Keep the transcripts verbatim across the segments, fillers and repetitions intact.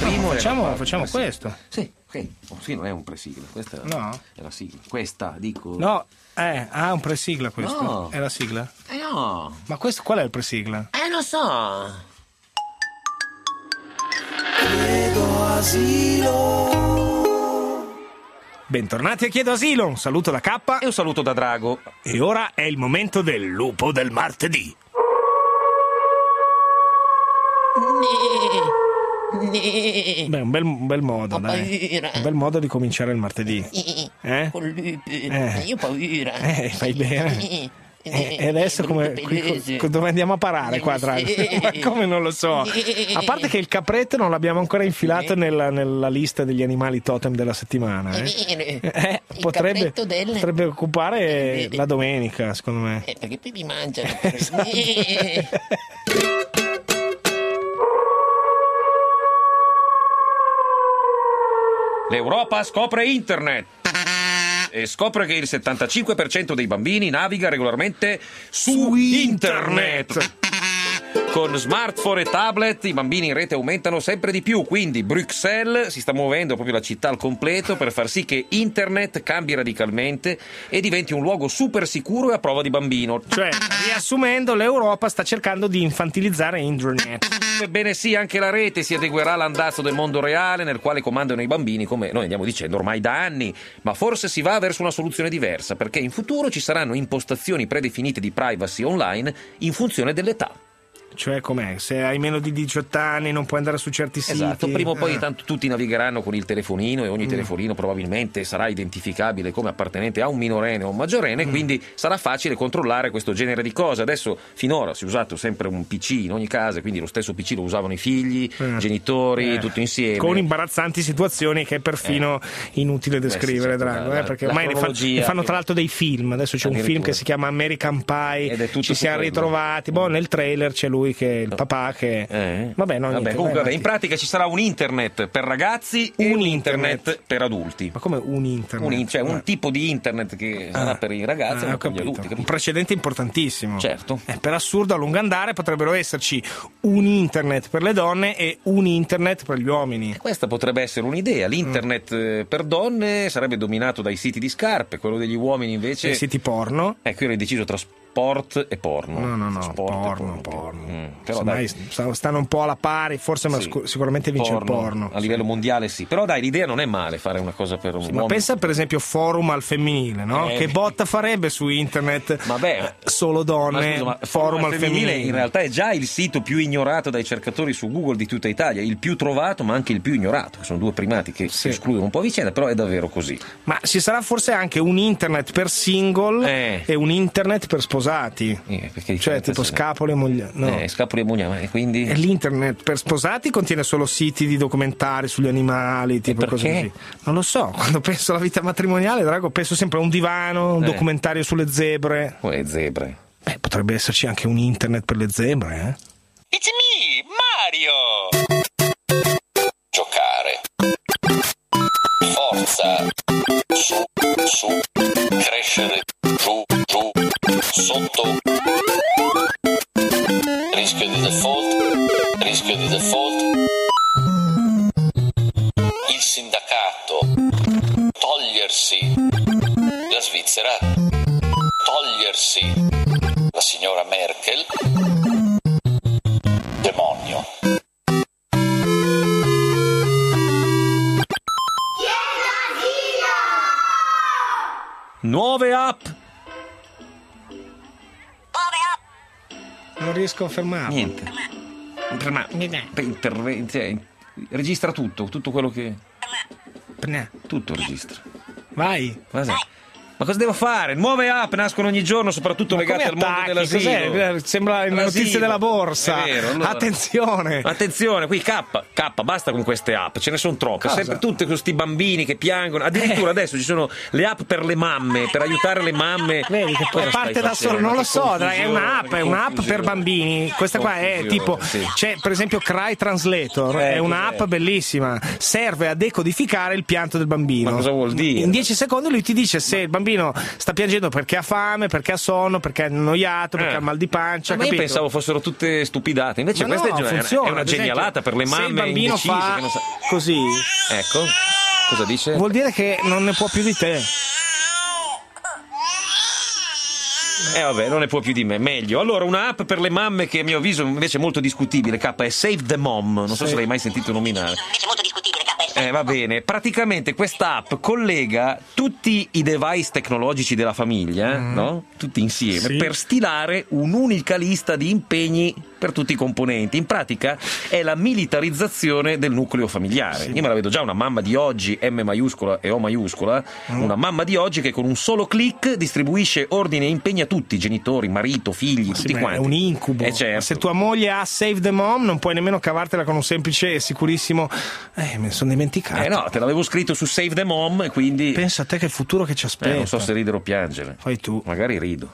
primo facciamo, e facciamo questo. Sì, ok. Oh, sì, non è un presigla, questa No. è la sigla. Questa, dico. No, eh, ah, un presigla questo. No. È la sigla? Eh no. Ma questo qual è il presigla? Eh lo so. Chiedo asilo. Bentornati a Chiedo Asilo, un saluto da K E un saluto da Drago. e ora è il momento del lupo del martedì. Beh, un bel, un bel modo, Ho dai. paura. Un bel modo di cominciare il martedì. Eh? Con lupi. Eh. Io ho paura. Eh, fai bene. E e adesso come, qui, Pelosi. co- dove andiamo a parare qua, Drago? Ma come non lo so. A parte che il capretto non l'abbiamo ancora infilato nella, nella lista degli animali totem della settimana. Eh? Eh, Il potrebbe, capretto del- potrebbe occupare la domenica, secondo me. Eh, perché poi mi mangiano. Esatto. Eh. L'Europa scopre internet e scopre che il settantacinque per cento dei bambini naviga regolarmente su, Su internet. internet. Con smartphone e tablet i bambini in rete aumentano sempre di più, quindi Bruxelles si sta muovendo, proprio la città al completo, per far sì che internet cambi radicalmente e diventi un luogo super sicuro e a prova di bambino. Cioè, riassumendo, l'Europa sta cercando di infantilizzare internet. Ebbene sì, anche la rete si adeguerà all'andazzo del mondo reale nel quale comandano i bambini, come noi andiamo dicendo ormai da anni, ma forse si va verso una soluzione diversa, perché in futuro ci saranno impostazioni predefinite di privacy online in funzione dell'età. Cioè, com'è? Se hai meno di diciotto anni non puoi andare su certi siti. Esatto, prima o poi Ah. tanto tutti navigheranno con il telefonino e ogni Mm. telefonino probabilmente sarà identificabile come appartenente a un minorenne o un maggiorenne, Mm. quindi sarà facile controllare questo genere di cose. Adesso finora si è usato sempre un P C in ogni casa, quindi lo stesso P C lo usavano i figli, Eh. i genitori, Eh. tutto insieme. Con imbarazzanti situazioni che è perfino inutile descrivere, sì, certo, Drago, la- eh, perché la ormai ne, fa- cronologia ne fanno che- tra l'altro dei film. Adesso c'è un film Addirittura. che si chiama American Pie, Ed è tutto ci su siamo quello. ritrovati. Boh, nel trailer c'è lui che è il papà che... Eh. Vabbè, no, Vabbè, niente, comunque, vai vabbè, in avanti. pratica ci sarà un internet per ragazzi e Un un internet. internet per adulti. Ma come un internet? Un, in- cioè un Eh. tipo di internet che Ah. sarà per i ragazzi e Ah, non ho per gli capito. adulti. Un capito? precedente importantissimo. Certo. Eh, per assurdo, a lungo andare potrebbero esserci un internet per le donne e un internet per gli uomini. Questa potrebbe essere un'idea. L'internet eh, per donne sarebbe dominato dai siti di scarpe, quello degli uomini invece. Cioè, siti porno. Ecco, io ho deciso tra sport e porno. No, no, no, Sport e porno, porno. Mm, però Ormai dai, sta- stanno un po' alla pari, forse, ma sì, scu- sicuramente vince il porno. A livello mondiale sì. Però dai, l'idea non è male fare una cosa per un Ma uomo. pensa per esempio forum al femminile, no? Eh, Che botta farebbe su internet? Vabbè, Solo ma donne, scusa, ma forum al femminile. in realtà è già il sito più ignorato dai cercatori su Google di tutta Italia, il più trovato ma anche il più ignorato, che sono due primati che si Sì. escludono un po' a vicenda, però è davvero così. Ma ci sarà forse anche un internet per single Eh. e un internet per sposati. Eh, perché Cioè differenza tipo c'è? scapoli e moglie. No. Eh, scapoli e mugname, e quindi E l'internet per sposati contiene solo siti di documentari sugli animali, tipo cose perché? così. Non lo so, quando penso alla vita matrimoniale, Drago, penso sempre a un divano, un Eh. documentario sulle zebre. oh, le zebre. Beh, potrebbe esserci anche un internet per le zebre, eh? It's me, Mario! Giocare. Forza. Su, su. Crescere. Giù, giù. Sotto. Rischio di default. Rischio di default. Il sindacato. Togliersi. La Svizzera. Togliersi. La signora Merkel. Demonio. Nuove app. Non riesco a fermarlo. Niente. Per me- per interve- cioè, registra tutto, tutto quello che tutto registra. Vai. Ma sai- Ma cosa devo fare? Nuove app nascono ogni giorno, soprattutto Ma legate come al mondo attacchi? dell'asilo. Cos'è? Sembra le notizie L'asilo. della borsa. È vero, allora- Attenzione. Attenzione, qui K, K, basta con queste app, ce ne sono troppe, Cosa? sempre tutte questi bambini che piangono, addirittura adesso ci sono le app per le mamme, per aiutare le mamme. Vedi che poi Cosa parte stai da facendo? solo, non Ma lo che so, dai, è confusione, un'app, che è un'app confusione. per bambini. Questa qua è Confusione, tipo, sì. c'è per esempio Cry Translator, Eh, è un'app cos'è? bellissima, serve a decodificare il pianto del bambino. Ma cosa vuol dire? In dieci secondi lui ti dice se il bambino bambino sta piangendo perché ha fame, perché ha sonno, perché è annoiato, perché Eh. ha il mal di pancia. Ma io capito? pensavo fossero tutte stupidate, invece Ma questa no, è, una- funziona. è una Ad esempio, genialata per le se il mamme bambino indecise fa che non sa... così, Ecco, cosa dice? vuol dire che non ne può più di te. Eh vabbè, non ne può più di me, meglio. Allora, una app per le mamme che a mio avviso invece è molto discutibile, K, è Save the Mom, non so Sì. se l'hai mai sentito nominare. Invece molto discutibile, K. Eh, va bene, praticamente questa app collega tutti i device tecnologici della famiglia, Mm. no? Tutti insieme, Sì. per stilare un'unica lista di impegni per tutti i componenti. In pratica è la militarizzazione del nucleo familiare. Io me la vedo già una mamma di oggi, M maiuscola e O maiuscola, Mm. una mamma di oggi che con un solo click distribuisce ordini e impegni a tutti, genitori, marito, figli, Sì, tutti ma quanti. è un incubo. Eh, certo. Se tua moglie ha Save the Mom, non puoi nemmeno cavartela con un semplice e sicurissimo. Eh, me ne sono dimenticato. Eh no, te l'avevo scritto su Save the Mom e quindi... Pensa a te che futuro che ci aspetta. Eh, non so se ridere o piangere. Fai tu. Magari rido.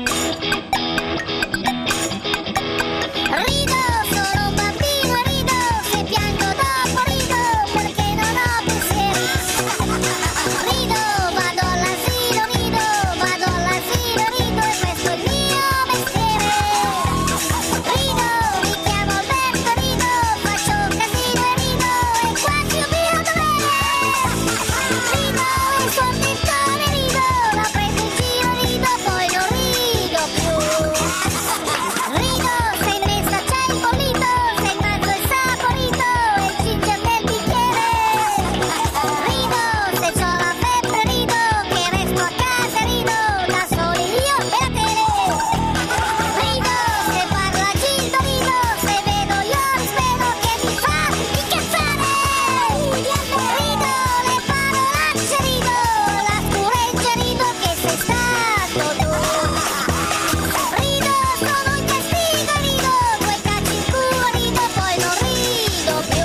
Rido, sono un bambino e rido, se piango dopo rido, perché non ho pensieri. Rido, vado all'asilo, rido, vado all'asilo, rido, e questo è il mio mestiere. Rido, mi chiamo Alberto, rido, faccio un casino e rido, e quasi un mio dovere. Rido, il suo pittore, rido, l'ho preso in giro, rido, poi non rido più. Rido, se in messa c'è il bollito, se in mezzo il saporito e il ginger del bicchiere. Rido, se c'ho la febbre, rido, che resto a casa, rido, da soli io e la tele. Rido, se parla Gildo, rido, se vedo Ioris, vedo che mi fa incazzare. Rido, le parolacce, rido, la scureggia, rido, che sei stato tu. Rido, sono in castigo, rido, due calci in culo, rido, poi non rido più.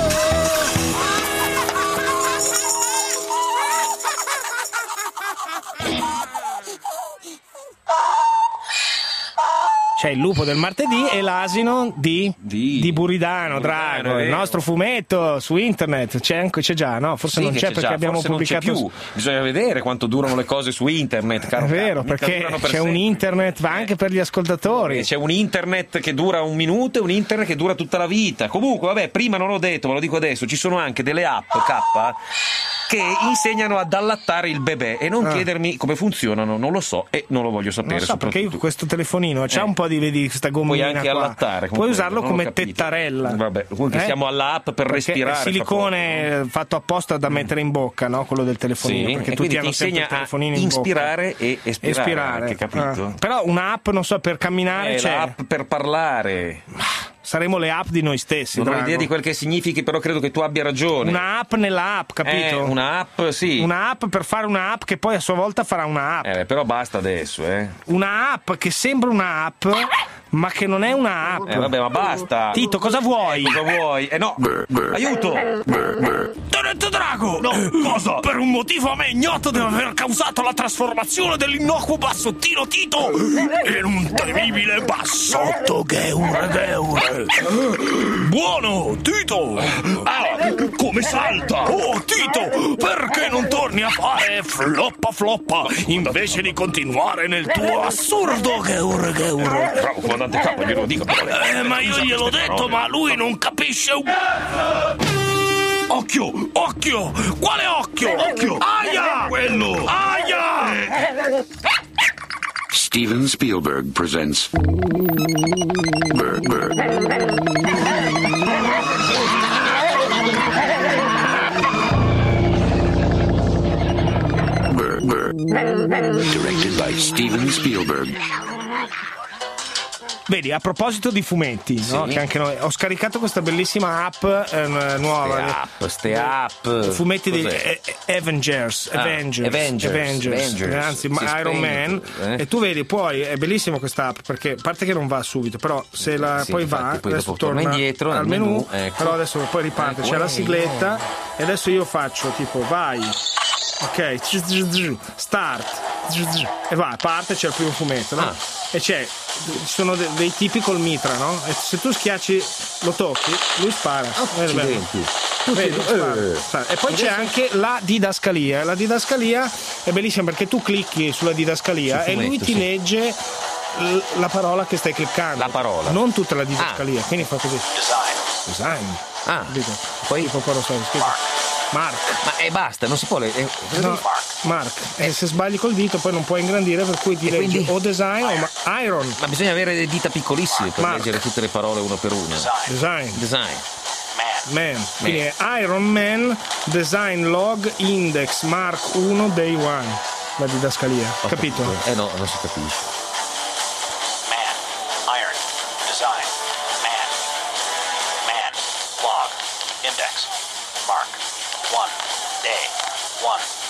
C'è il lupo del martedì e l'asino di, Di- di Buridano, Buridano, Drago, è il vero. nostro fumetto su internet. C'è, anche, c'è già, no? Forse Sì, non che c'è c'è perché già, abbiamo forse non c'è pubblicato. più. Bisogna vedere quanto durano le cose su internet, caro. È vero, Mica perché durano per c'è un sempre. internet, va anche per gli ascoltatori. E c'è un internet che dura un minuto e un internet che dura tutta la vita. Comunque, vabbè, prima non l'ho detto, ma lo dico adesso, ci sono anche delle app K che insegnano ad allattare il bebè e non Ah. chiedermi come funzionano, non lo so e non lo voglio sapere. Non so perché io soprattutto. questo telefonino c'ha Eh. un po' di, vedi, questa gommina Puoi anche qua. allattare. Puoi usarlo non ho come capito. tettarella. Vabbè, comunque Eh? siamo alla app per Perché respirare. è fra silicone poco. fatto apposta da mettere in bocca, no? Quello del telefonino. Sì, perché e tutti quindi ti hanno sempre il insegna a telefonino in inspirare bocca. e espirare, Espirare. anche, capito? Ah. Però un'app, non so, per camminare Eh, c'è. l'app per parlare. Saremo le app di noi stessi. Non ho Drago. idea di quel che significhi, però credo che tu abbia ragione. Una app nella app, capito? Eh, una app, sì. Una app per fare una app che poi a sua volta farà una app. Eh, però basta adesso, eh. Una app che sembra una app, ma che non è una app. Eh, vabbè, ma basta. Tito, cosa vuoi? Cosa vuoi? Eh, no. Aiuto! Tenente Drago! No, cosa? Per un motivo a me ignoto deve aver causato la trasformazione dell'innocuo bassottino Tito in un temibile bassotto Gheure Gheure. Buono, Tito! Ah, come salta! Oh, Tito, perché non torni a fare floppa floppa invece di continuare nel tuo assurdo Gheure Gheure? Bravo, comandante capo, glielo dico. Eh, ma io gliel'ho detto, ma lui non capisce un... Occhio, occhio! Quale occhio? Occhio! Aia! Quello! Aia! Steven Spielberg presents Berg Berg. Berg Berg. Directed by Steven Spielberg. Vedi, a proposito di fumetti, no? Che anche noi ho scaricato questa bellissima app eh, nuova. Ste app, ste app. Fumetti degli Cos'è? eh, Avengers, Ah, Avengers, Avengers, Avengers. anzi Si Iron spegne Man. tutto, eh? E tu vedi, poi è bellissima questa app perché a parte che non va subito, però se la Sì, poi infatti, va, poi adesso dopo torna torna indietro al al menu, menu, ecco. però adesso poi riparte, Ecco, c'è la eh, sigletta e adesso io faccio tipo vai. Ok, start e va, parte, c'è il primo fumetto, no? Ah. E c'è, ci sono de- dei tipi col mitra, no? E se tu schiacci, lo tocchi, lui spara. Eh, vabbè. Accidenti. Vedi? Eh. E poi c'è anche la didascalia. La didascalia è bellissima perché tu clicchi sulla didascalia Sul e lui fumetto, ti sì. legge l- la parola che stai cliccando. La parola. Non tutta la didascalia. Ah. Quindi fa così. Design. Design. Ah, Capito? poi Tipo però sai, scritto. Mark. ma e basta, non si può le- eh, No, Mark. E se sbagli col dito poi non puoi ingrandire, per cui ti E leggi quindi? o design o ma- iron. ma bisogna avere le dita piccolissime per Mark. leggere tutte le parole uno per uno. Design. Design. Man. Man. Quindi è Iron Man Design Log Index Mark uno Day one. La didascalia. Ho Capito? Eh no, non si capisce. Man. Iron. Design. Man. Man. Log. Index. Mark. One. Day. One.